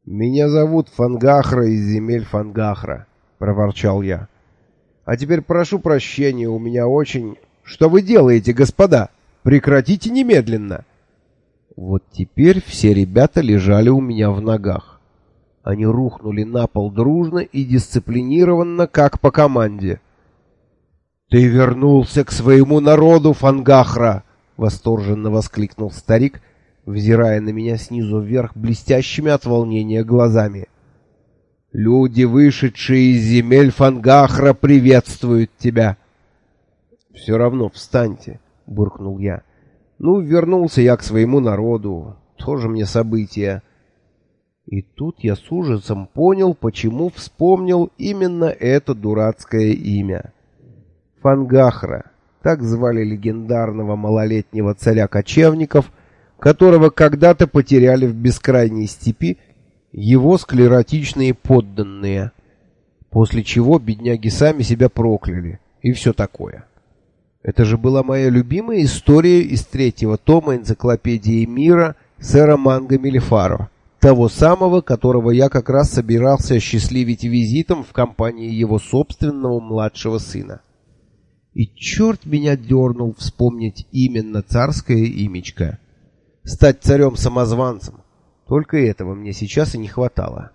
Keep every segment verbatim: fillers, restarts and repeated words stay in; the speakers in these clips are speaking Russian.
«Меня зовут Фангахра из земель Фангахра», — проворчал я. «А теперь прошу прощения, у меня очень... Что вы делаете, господа? Прекратите немедленно!» Вот теперь все ребята лежали у меня в ногах. Они рухнули на пол дружно и дисциплинированно, как по команде. «Ты вернулся к своему народу, Фангахра!» — восторженно воскликнул старик, взирая на меня снизу вверх блестящими от волнения глазами. «Люди, вышедшие из земель Фангахра, приветствуют тебя!» «Все равно встаньте!» — буркнул я. «Ну, вернулся я к своему народу. Тоже мне событие». И тут я с ужасом понял, почему вспомнил именно это дурацкое имя. Фангахра. Так звали легендарного малолетнего царя кочевников, которого когда-то потеряли в бескрайней степи его склеротичные подданные, после чего бедняги сами себя прокляли и все такое. Это же была моя любимая история из третьего тома энциклопедии мира сэра Манго Мелифаро, того самого, которого я как раз собирался осчастливить визитом в компании его собственного младшего сына. И черт меня дернул вспомнить именно царское имечко. Стать царем-самозванцем. Только этого мне сейчас и не хватало.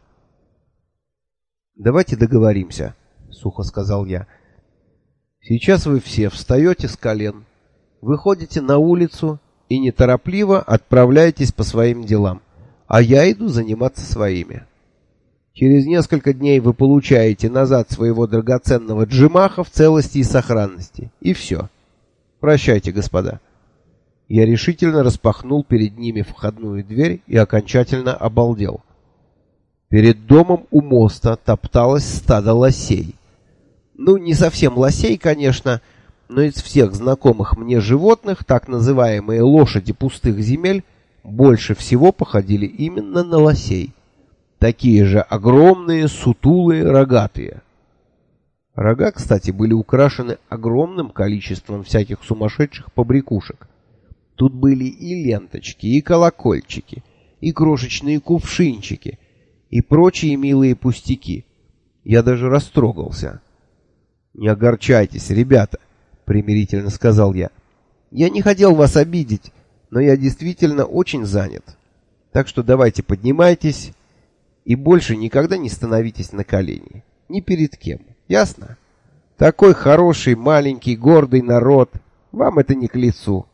«Давайте договоримся», — сухо сказал я. «Сейчас вы все встаете с колен, выходите на улицу и неторопливо отправляетесь по своим делам, а я иду заниматься своими. Через несколько дней вы получаете назад своего драгоценного Джимаха в целости и сохранности. И все. Прощайте, господа». Я решительно распахнул перед ними входную дверь и окончательно обалдел. Перед домом у моста топталось стадо лосей. Ну, не совсем лосей, конечно, но из всех знакомых мне животных, так называемые лошади пустых земель, больше всего походили именно на лосей. Такие же огромные, сутулые, рогатые. Рога, кстати, были украшены огромным количеством всяких сумасшедших побрякушек. Тут были и ленточки, и колокольчики, и крошечные кувшинчики, и прочие милые пустяки. Я даже растрогался. «Не огорчайтесь, ребята», — примирительно сказал я. «Я не хотел вас обидеть, но я действительно очень занят. Так что давайте поднимайтесь и больше никогда не становитесь на колени. Ни перед кем. Ясно? Такой хороший, маленький, гордый народ. Вам это не к лицу».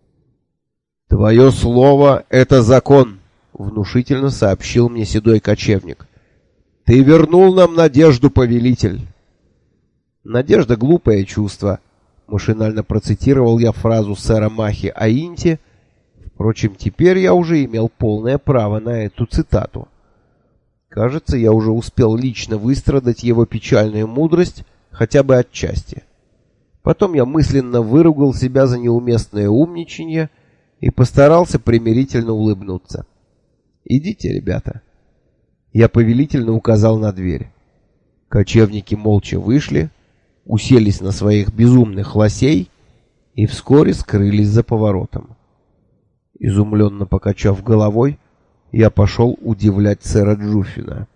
«Твое слово — это закон», — внушительно сообщил мне седой кочевник. «Ты вернул нам надежду, повелитель». «Надежда — глупое чувство», — машинально процитировал я фразу сэра Махи Аинти. Впрочем, теперь я уже имел полное право на эту цитату. Кажется, я уже успел лично выстрадать его печальную мудрость хотя бы отчасти. Потом я мысленно выругал себя за неуместное умничанье и постарался примирительно улыбнуться. «Идите, ребята». Я повелительно указал на дверь. Кочевники молча вышли, уселись на своих безумных лосей и вскоре скрылись за поворотом. Изумленно покачав головой, я пошел удивлять сэра Джуффина.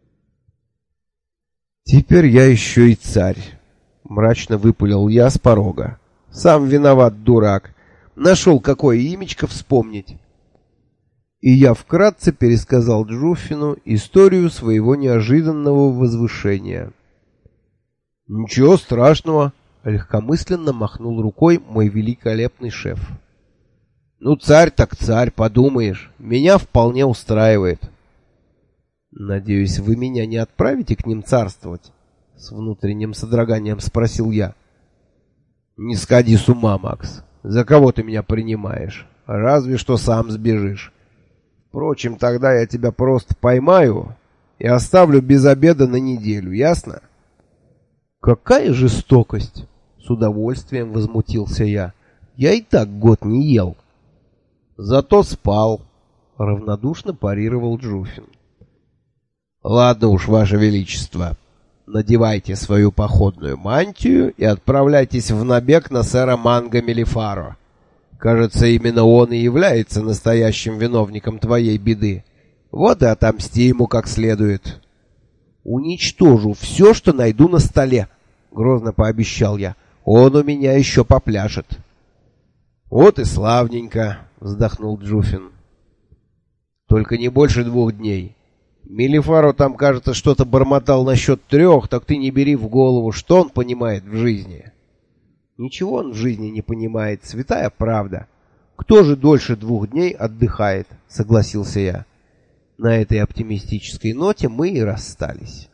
«Теперь я еще и царь», — мрачно выпалил я с порога. «Сам виноват, дурак. Нашел какое имечко вспомнить». И я вкратце пересказал Джуффину историю своего неожиданного возвышения. «Ничего страшного», — легкомысленно махнул рукой мой великолепный шеф. «Ну, царь так царь, подумаешь. Меня вполне устраивает». «Надеюсь, вы меня не отправите к ним царствовать?» — с внутренним содроганием спросил я. «Не сходи с ума, Макс. За кого ты меня принимаешь? Разве что сам сбежишь. Впрочем, тогда я тебя просто поймаю и оставлю без обеда на неделю, ясно?» «Какая жестокость!» — с удовольствием возмутился я. «Я и так год не ел». «Зато спал», — равнодушно парировал Джуффин. «Ладно уж, ваше величество, надевайте свою походную мантию и отправляйтесь в набег на сэра Манго Мелифаро. Кажется, именно он и является настоящим виновником твоей беды. Вот и отомсти ему как следует. Уничтожу все, что найду на столе, грозно пообещал я. Он у меня еще попляшет. Вот и славненько, вздохнул Джуфин. Только не больше двух дней. Мелифару там, кажется, что-то бормотал насчет трех, так ты не бери в голову, что он понимает в жизни. Ничего он в жизни не понимает, святая правда. Кто же дольше двух дней отдыхает, согласился я. На этой оптимистической ноте мы и расстались.